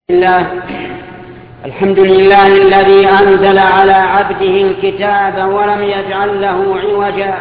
الله. الحمد لله الذي أنزل على عبده الكتاب ولم يجعل له عوجا،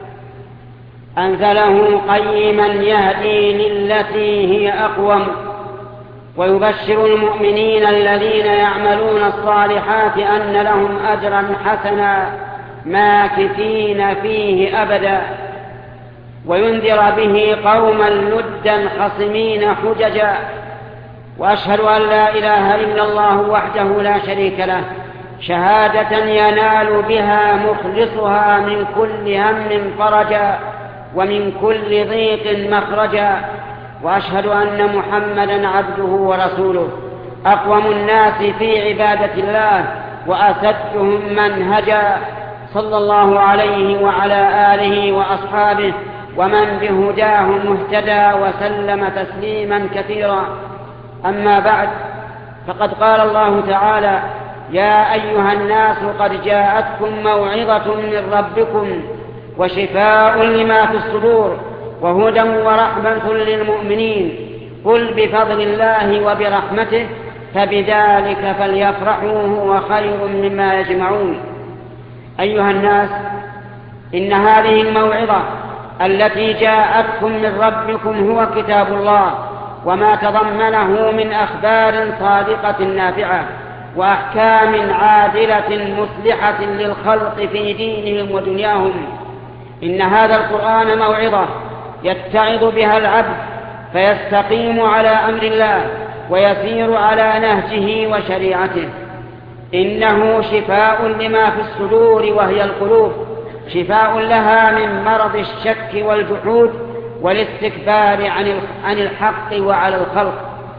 أنزله قيما يهدي للتي هي أقوم، ويبشر المؤمنين الذين يعملون الصالحات أن لهم أجرا حسنا ماكثين فيه أبدا، وينذر به قوما لدا خصمين حججا. وأشهد أن لا إله إلا الله وحده لا شريك له، شهادة ينال بها مخلصها من كل هم فرجا ومن كل ضيق مخرجا. وأشهد أن محمدا عبده ورسوله، أقوم الناس في عبادة الله وأسدهم منهجا، صلى الله عليه وعلى آله وأصحابه ومن بهداه مهتدى وسلم تسليما كثيرا. أما بعد، فقد قال الله تعالى: يا أيها الناس قد جاءتكم موعظة من ربكم وشفاء لما في الصدور وهدى ورحمة للمؤمنين، قل بفضل الله وبرحمته فبذلك فليفرحوا هو خير مما يجمعون. أيها الناس، إن هذه الموعظة التي جاءتكم من ربكم هو كتاب الله وما تضمنه من أخبار صادقة نافعة وأحكام عادلة مصلحة للخلق في دينهم ودنياهم. إن هذا القرآن موعظة يتعظ بها العبد فيستقيم على أمر الله ويسير على نهجه وشريعته. إنه شفاء لما في الصدور وهي القلوب، شفاء لها من مرض الشك والجحود والاستكبار عن الحق وعلى الخلق.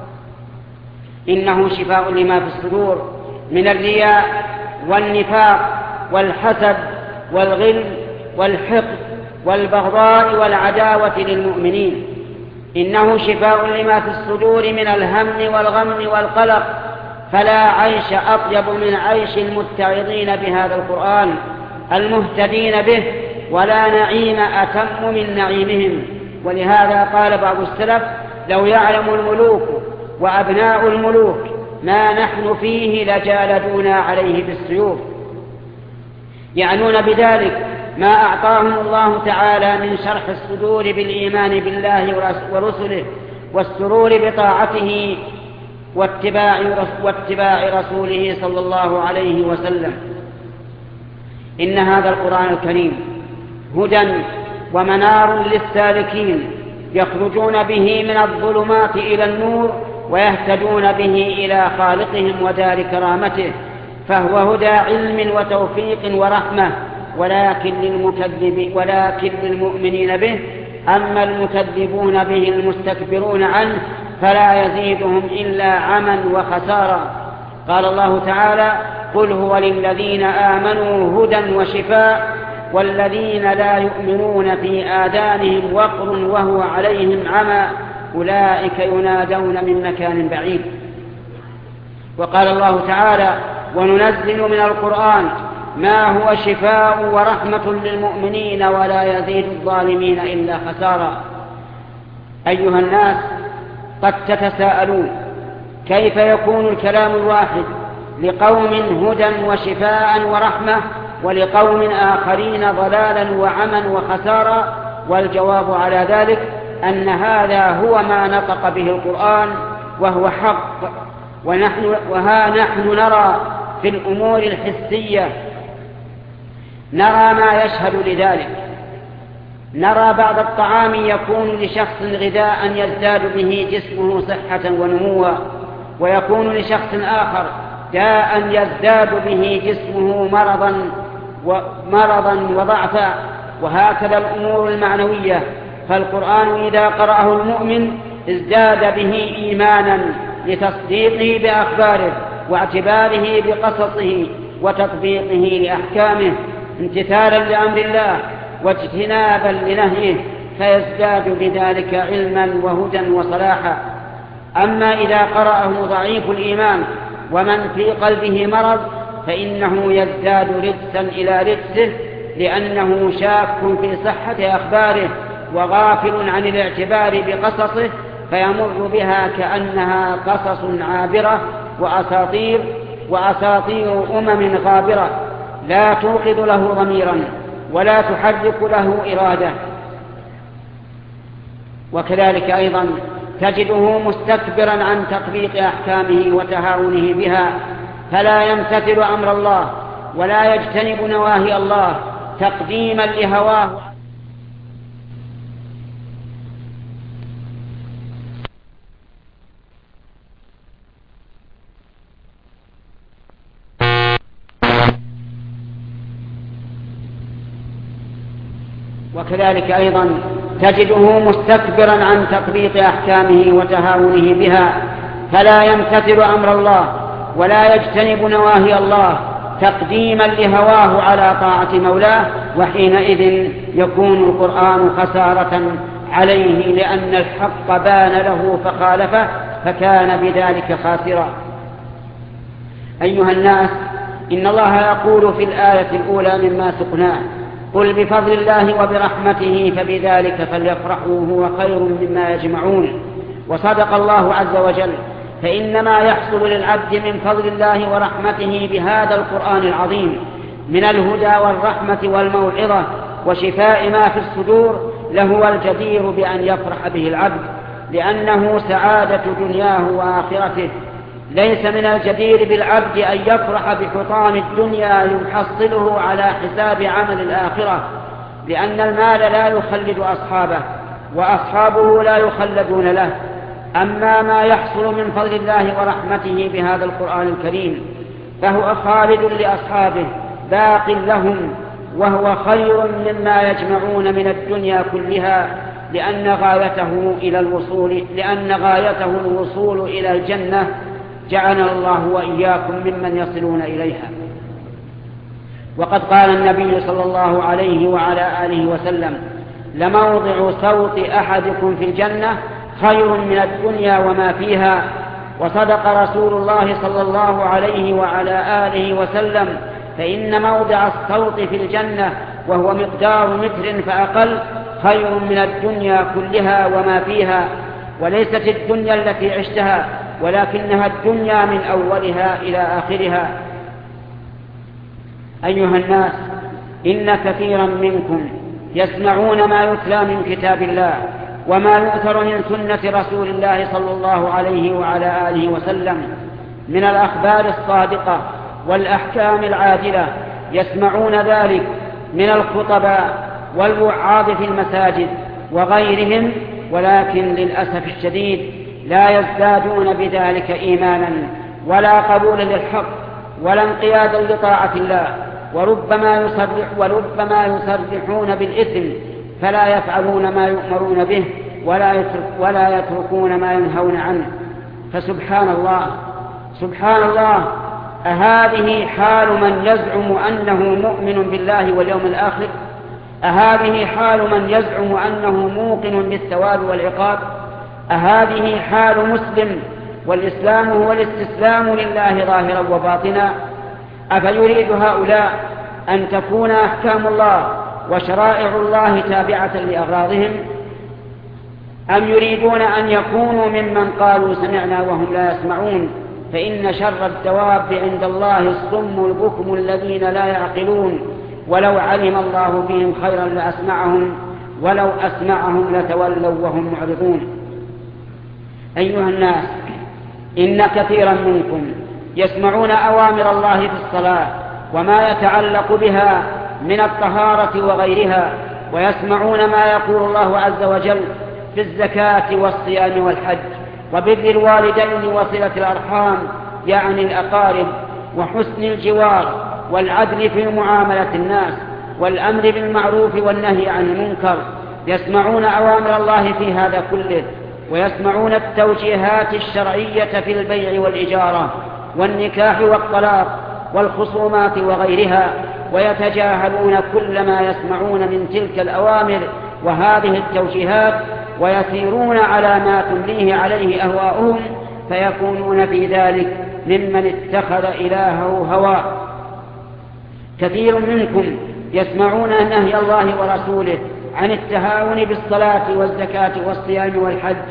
إنه شفاء لما في الصدور من الرياء والنفاق والحسد والغل والحقد والبغضاء والعداوة للمؤمنين. إنه شفاء لما في الصدور من الهم والغم والقلق، فلا عيش أطيب من عيش المتعظين بهذا القرآن المهتدين به، ولا نعيم أتم من نعيمهم. ولهذا قال بعض السلف: لو يعلم الملوك وأبناء الملوك ما نحن فيه لجالدونا عليه بالسيوف. يعنون بذلك ما أعطاهم الله تعالى من شرح الصدور بالإيمان بالله ورسله والسرور بطاعته واتباع رسوله صلى الله عليه وسلم. إن هذا القرآن الكريم هدى ومنار للسالكين، يخرجون به من الظلمات إلى النور ويهتدون به إلى خالقهم ودار كرامته، فهو هدى علم وتوفيق ورحمة، ولكن للمؤمنين به. أما المكذبون به المستكبرون عنه فلا يزيدهم إلا عما وخسارا. قال الله تعالى: قل هو للذين آمنوا هدى وشفاء والذين لا يؤمنون في آذانهم وقر وهو عليهم عمى أولئك ينادون من مكان بعيد. وقال الله تعالى: وننزل من القرآن ما هو شفاء ورحمة للمؤمنين ولا يزيد الظالمين إلا خسارا. أيها الناس، قد تتساءلون: كيف يكون الكلام الواحد لقوم هدى وشفاء ورحمة ولقوم آخرين ضلالا وعما وخسارا؟ والجواب على ذلك أن هذا هو ما نطق به القرآن وهو حق. نحن نرى في الأمور الحسية، نرى ما يشهد لذلك. نرى بعض الطعام يكون لشخص غذاء يزداد به جسمه صحة ونموا، ويكون لشخص آخر داء يزداد به جسمه مرضا وضعفا، وهكذا الأمور المعنوية. فالقرآن إذا قرأه المؤمن ازداد به إيمانا لتصديقه بأخباره واعتباره بقصصه وتطبيقه لأحكامه، امتثالا لأمر الله واجتنابا لنهيه، فيزداد بذلك علما وهدى وصلاحا. أما إذا قرأه ضعيف الإيمان ومن في قلبه مرض فإنه يزداد رجسا إلى رجسه، لأنه شاك في صحة أخباره وغافل عن الاعتبار بقصصه، فيمر بها كأنها قصص عابرة وأساطير غابرة لا توقظ له ضميرا ولا تحرك له إرادة. وكذلك أيضا تجده مستكبرا عن تطبيق أحكامه وتهاونه بها، فلا يمتثل أمر الله ولا يجتنب نواهي الله تقديما لهواه. وكذلك أيضا تجده مستكبرا عن تطبيق أحكامه وتهاونه بها، فلا يمتثل أمر الله ولا يجتنب نواهي الله تقديما لهواه على طاعة مولاه، وحينئذ يكون القرآن خسارة عليه، لأن الحق بان له فخالفه فكان بذلك خاسرا. أيها الناس، إن الله يقول في الآية الأولى مما سقناه: قل بفضل الله وبرحمته فبذلك فليفرحوا هو خير مما يجمعون. وصدق الله عز وجل، فإنما يحصل للعبد من فضل الله ورحمته بهذا القرآن العظيم من الهدى والرحمة والموعظة وشفاء ما في الصدور لهو الجدير بأن يفرح به العبد، لأنه سعادة دنياه وآخرته. ليس من الجدير بالعبد أن يفرح بحطام الدنيا يحصله على حساب عمل الآخرة، لأن المال لا يخلد أصحابه وأصحابه لا يخلدون له. أما ما يحصل من فضل الله ورحمته بهذا القرآن الكريم فهو خالد لأصحابه باق لهم، وهو خير مما يجمعون من الدنيا كلها، لأن غايته الوصول إلى الجنة، جعلنا الله وإياكم ممن يصلون إليها. وقد قال النبي صلى الله عليه وعلى آله وسلم: لموضع صوت أحدكم في الجنة خير من الدنيا وما فيها. وصدق رسول الله صلى الله عليه وعلى آله وسلم، فإن موضع الصوت في الجنة وهو مقدار متر فأقل خير من الدنيا كلها وما فيها. وليست الدنيا التي عشتها، ولكنها الدنيا من أولها إلى آخرها. أيها الناس، إن كثيرا منكم يسمعون ما يتلى من كتاب الله وما يؤثر من سنة رسول الله صلى الله عليه وعلى آله وسلم من الأخبار الصادقة والأحكام العادلة، يسمعون ذلك من الخطباء والوعاظ في المساجد وغيرهم، ولكن للأسف الشديد لا يزدادون بذلك إيمانا ولا قبولا للحق ولا انقيادا لطاعة الله، وربما يصرحون بالإثم، فلا يفعلون ما يؤمرون به ولا يتركون ما ينهون عنه. فسبحان الله، أهذه حال من يزعم أنه مؤمن بالله واليوم الآخر؟ أهذه حال من يزعم أنه موقن بالثواب والعقاب؟ أهذه حال مسلم والإسلام هو الاستسلام لله ظاهرا وباطنا؟ أفيريد هؤلاء أن تكون أحكام الله وشرائع الله تابعة لأغراضهم، أم يريدون أن يكونوا ممن قالوا سمعنا وهم لا يسمعون؟ فإن شر الدواب عند الله الصم البكم الذين لا يعقلون، ولو علم الله بهم خيرا لأسمعهم ولو أسمعهم لتولوا وهم معرضون. أيها الناس، إن كثيرا منكم يسمعون أوامر الله في الصلاة وما يتعلق بها من الطهارة وغيرها، ويسمعون ما يقول الله عز وجل في الزكاة والصيام والحج وبر الوالدين وصلة الأرحام يعني الأقارب وحسن الجوار والعدل في معاملة الناس والأمر بالمعروف والنهي عن المنكر. يسمعون أوامر الله في هذا كله، ويسمعون التوجيهات الشرعية في البيع والإجارة والنكاح والطلاق والخصومات وغيرها، ويتجاهلون كل ما يسمعون من تلك الأوامر وهذه التوجيهات، ويسيرون على ما تمليه عليه أهواؤهم، فيكونون في ذلك ممن اتخذ إلهه هواه. كثير منكم يسمعون نهي الله ورسوله عن التهاون بالصلاة والزكاة والصيام والحج،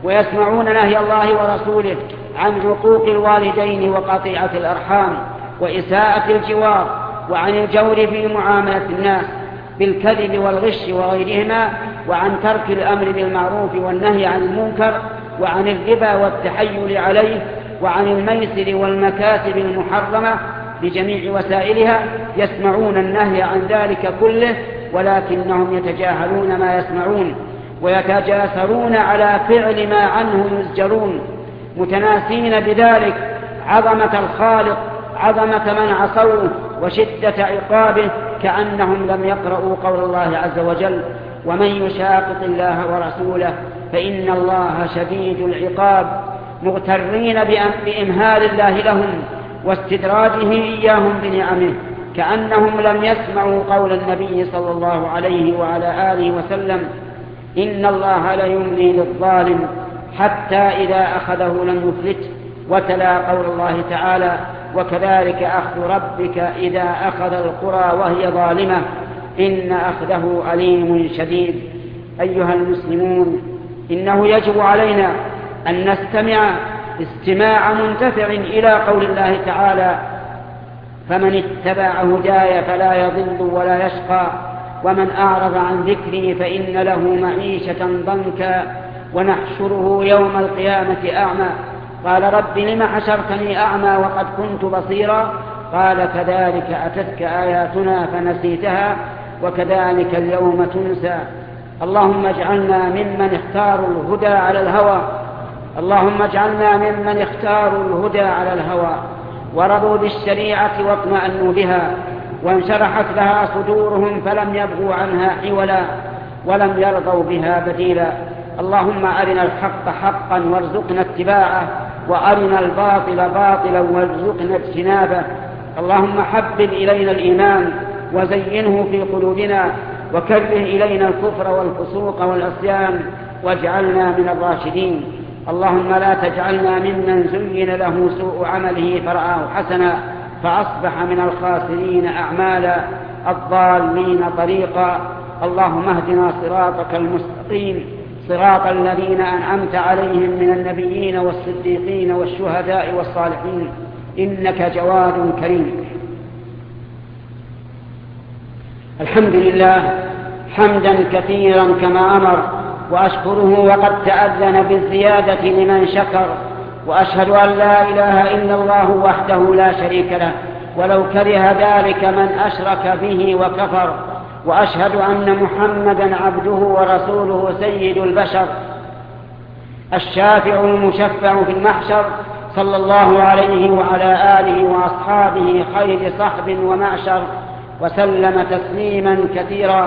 ويسمعون نهي الله ورسوله عن عقوق الوالدين وقطيعة الأرحام وإساءة الجوار، وعن الجور في معاملة الناس بالكذب والغش وغيرهما، وعن ترك الأمر بالمعروف والنهي عن المنكر، وعن الربا والتحيل عليه، وعن الميسر والمكاسب المحرمة بجميع وسائلها. يسمعون النهي عن ذلك كله ولكنهم يتجاهلون ما يسمعون ويتجاسرون على فعل ما عنه يزجرون، متناسين بذلك عظمة الخالق، عظمة من عصوه، وشدة عقابه، كأنهم لم يقرؤوا قول الله عز وجل: ومن يشاقق الله ورسوله فإن الله شديد العقاب، مغترين بإمهال الله لهم واستدراجه إياهم بنعمه، كأنهم لم يسمعوا قول النبي صلى الله عليه وعلى آله وسلم: إن الله ليملي للظالم حتى إذا أخذه لم يفلته. وتلا قول الله تعالى: وكذلك أخذ ربك إذا أخذ القرى وهي ظالمة إن أخذه أليم شديد. أيها المسلمون، إنه يجب علينا أن نستمع استماع منتفع إلى قول الله تعالى: فمن اتبع هداي فلا يضل ولا يشقى ومن أعرض عن ذكري فإن له معيشة ضنكا ونحشره يوم القيامة أعمى. قال: رب لم حشرتني أعمى وقد كنت بصيرا؟ قال: كذلك أتتك آياتنا فنسيتها وكذلك اليوم تنسى. اللهم اجعلنا ممن اختاروا الهدى على الهوى، اللهم اجعلنا ممن اختاروا الهدى على الهوى ورضوا بالشريعة واطمأنوا بها وانشرحت لها صدورهم فلم يبغوا عنها حولا ولم يرضوا بها بديلا. اللهم أرنا الحق حقا وارزقنا اتباعه وأرنا الباطل باطلا وارزقنا اجتنابه. اللهم حبب إلينا الإيمان وزينه في قلوبنا وكره إلينا الكفر والفسوق والعصيان واجعلنا من الراشدين. اللهم لا تجعلنا ممن زين له سوء عمله فرآه حسنا فأصبح من الخاسرين أعمالا الضالين طريقا. اللهم اهدنا صراطك المستقيم، صراط الذين أنعمت عليهم من النبيين والصديقين والشهداء والصالحين، إنك جواد كريم. الحمد لله حمدا كثيرا كما أمر، وأشكره وقد تأذن بالزيادة لمن شكر، وأشهد أن لا إله إلا الله وحده لا شريك له ولو كره ذلك من أشرك به وكفر، وأشهد أن محمدا عبده ورسوله سيد البشر الشافع المشفع في المحشر، صلى الله عليه وعلى آله وأصحابه خير صحب ومعشر، وسلم تسليما كثيرا.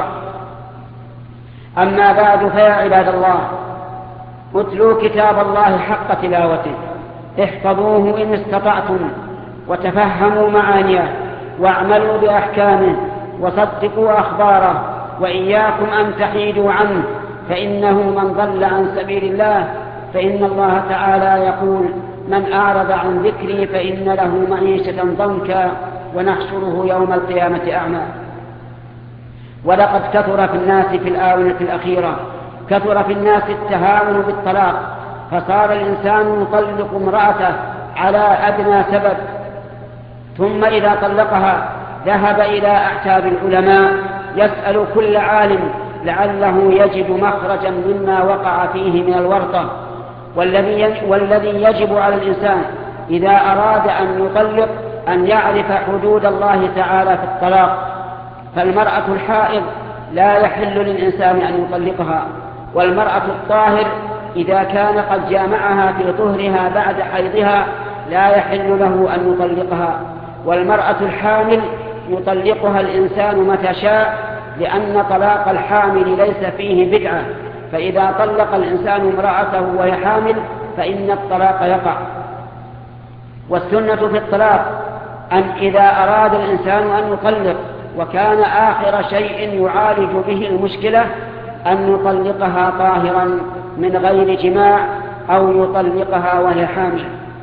أما بعد، فيا عباد الله، اتلوا كتاب الله حق تلاوته، احفظوه إن استطعتم، وتفهموا معانيه، واعملوا بأحكامه، وصدقوا أخباره، وإياكم أن تحيدوا عنه، فإنه من ضل عن سبيل الله، فإن الله تعالى يقول: من أعرض عن ذكري فإن له معيشة ضنكا ونحشره يوم القيامة أعمى. ولقد كثر في الناس في الآونة الأخيرة التهاون بالطلاق، فصار الإنسان يطلق امرأته على أدنى سبب، ثم إذا طلقها ذهب إلى أعتاب العلماء يسأل كل عالم لعله يجد مخرجا مما وقع فيه من الورطة. والذي يجب على الإنسان إذا أراد أن يطلق أن يعرف حدود الله تعالى في الطلاق. فالمرأة الحائض لا يحل للإنسان أن يطلقها، والمرأة الطاهر إذا كان قد جامعها في طهرها بعد حيضها لا يحل له أن يطلقها، والمرأة الحامل يطلقها الإنسان متى شاء، لأن طلاق الحامل ليس فيه بدعة، فإذا طلق الإنسان امرأته وهي حامل فإن الطلاق يقع. والسنة في الطلاق أن إذا أراد الإنسان أن يطلق وكان آخر شيء يعالج به المشكلة أن يطلقها طاهرا من غير جماع، أو يطلقها وهي حامل.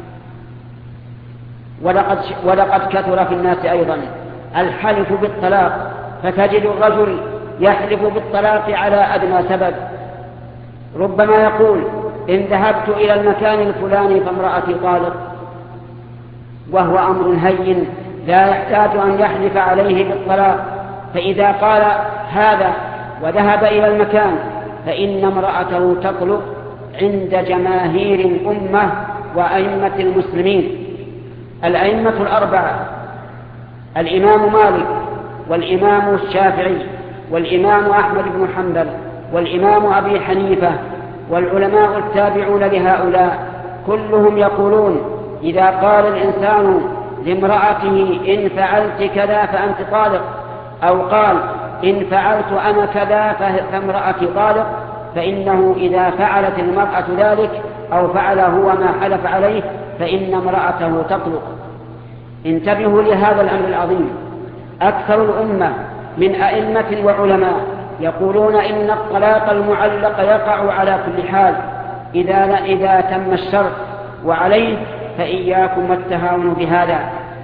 ولقد كثر في الناس أيضا الحلف بالطلاق، فتجد الرجل يحلف بالطلاق على أدنى سبب، ربما يقول: إن ذهبت إلى المكان الفلاني فامرأتي طالق، وهو أمر هين لا يحتاج أن يحلف عليه بالطلاق. فإذا قال هذا وذهب إلى المكان فإن امرأته تطلق عند جماهير الأمة وأئمة المسلمين. الأئمة الأربعة الإمام مالك والإمام الشافعي والإمام أحمد بن حنبل والإمام أبي حنيفة والعلماء التابعون لهؤلاء كلهم يقولون إذا قال الإنسان لامرأته إن فعلت كذا فأنت طالق، أو قال إن فعلت أنا كذا فامرأتي طالق، فإنه إذا فعلت المرأة ذلك أو فعل هو ما حلف عليه فإن امرأته تطلق. انتبهوا لهذا الأمر العظيم. أكثر الأمة من أئمة وعلماء يقولون إن الطلاق المعلق يقع على كل حال إذا تم الشرط، وعليه فإياكم والتهاون بهذا.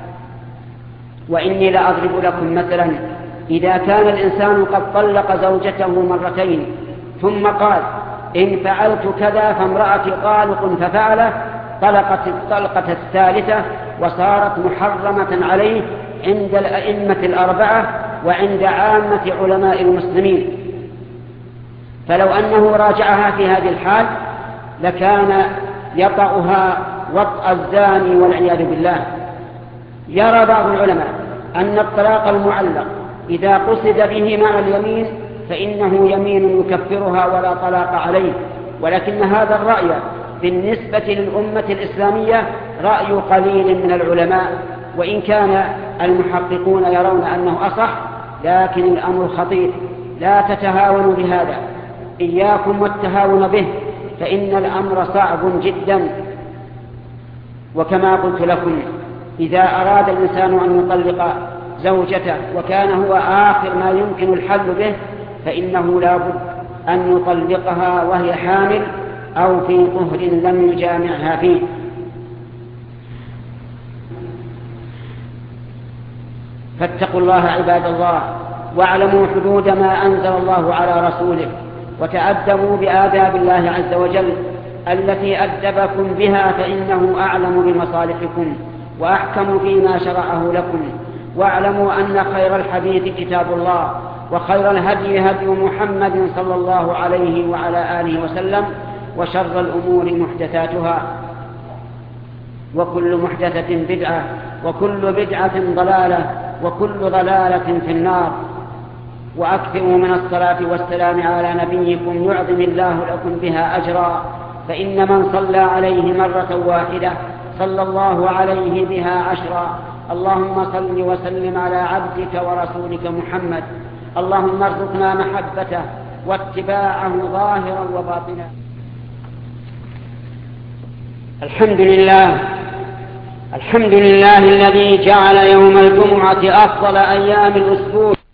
وإني لأضرب لكم مثلا: إذا كان الإنسان قد طلق زوجته مرتين ثم قال إن فعلت كذا فامرأتي طالق ففعله، طلقت الطلقة الثالثة وصارت محرمة عليه عند الأئمة الأربعة وعند عامة علماء المسلمين. فلو أنه راجعها في هذه الحال لكان يطأها وطأ الزاني والعياذ بالله. يرى بعض العلماء أن الطلاق المعلق إذا قصد به مع اليمين فإنه يمين يكفرها ولا طلاق عليه، ولكن هذا الرأي بالنسبة للأمة الإسلامية رأي قليل من العلماء، وإن كان المحققون يرون أنه أصح، لكن الأمر خطير. لا تتهاونوا بهذا، إياكم والتهاون به، فإن الأمر صعب جدا. وكما قلت لكم إذا أراد الإنسان أن يطلق زوجته وكان هو آخر ما يمكن الحل به فإنه لا بد أن يطلقها وهي حامل أو في طهر لم يجامعها فيه. فاتقوا الله عباد الله، واعلموا حدود ما أنزل الله على رسوله، وتأدبوا بآداب الله عز وجل التي أدبكم بها، فإنه أعلم بمصالحكم وأحكم فيما شرعه لكم. واعلموا أن خير الحديث كتاب الله، وخير الهدي هدي محمد صلى الله عليه وعلى آله وسلم، وشر الأمور محدثاتها، وكل محدثة بدعة، وكل بدعة ضلالة، وكل ضلالة في النار. وأكثروا من الصلاة والسلام على نبيكم يعظم الله لكم بها أجرا، فإن من صلى عليه مرة واحدة صلى الله عليه بها عشرا. اللهم صل وسلم على عبدك ورسولك محمد. اللهم ارزقنا محبته واتباعه ظاهرا وباطنا. الحمد لله الذي جعل يوم الجمعة أفضل أيام الأسبوع.